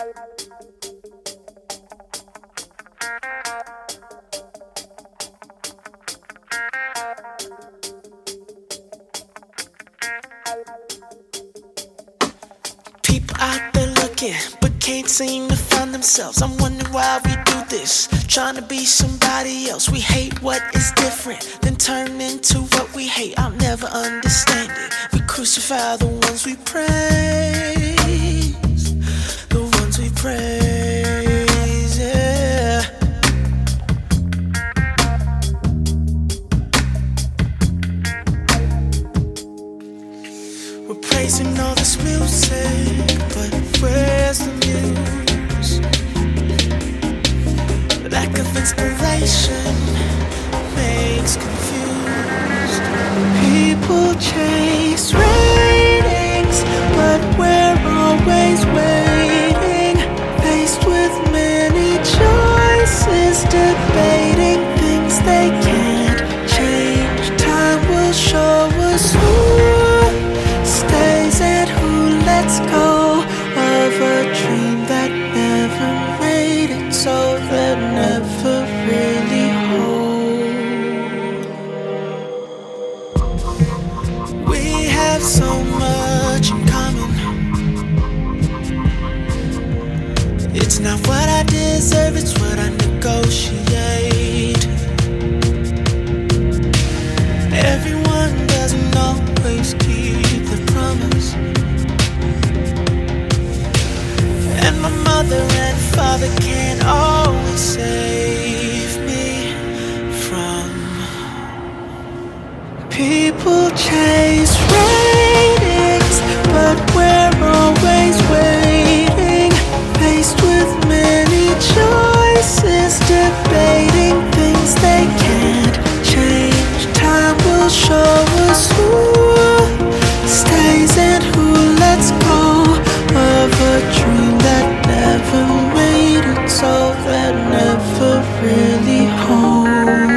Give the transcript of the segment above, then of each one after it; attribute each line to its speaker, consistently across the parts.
Speaker 1: People out there looking, but can't seem to find themselves. I'm wondering why we do this, trying to be somebody else. We hate what is different, then turn into what we hate. I'll never understand it. We crucify the ones we praise, the ones we praise, yeah. We're praising all this music, but where's the muse? Lack of inspiration makes confused. People chase ratings, but we're always waiting. Faced with many choices, debating things they can't change. Time will show us who stays and who lets go of a dream that never made it, so that never really hold. We have so much in common. It's not what I deserve, it's what I negotiate. Everyone doesn't always keep the promise, and my mother and father can't always save me from people chase ratings, but we're always waiting. Faced with many choices, debating things they can't change. Time will show us who stays and who lets go of a dream that never made it, so that never really hold.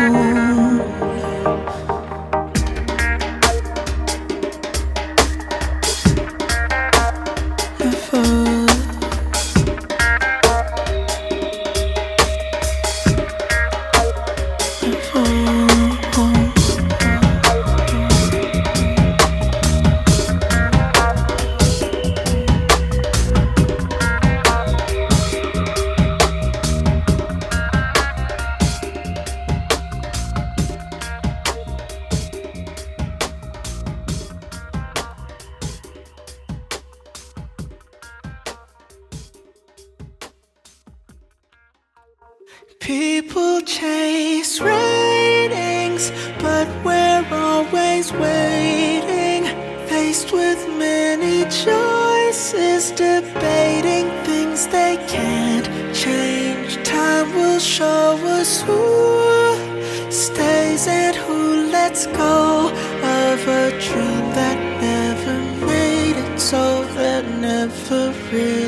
Speaker 1: People chase ratings, but we're always waiting. Faced with many choices, debating things they can't change. Time will show us who stays and who lets go of a dream that never made it, so that never really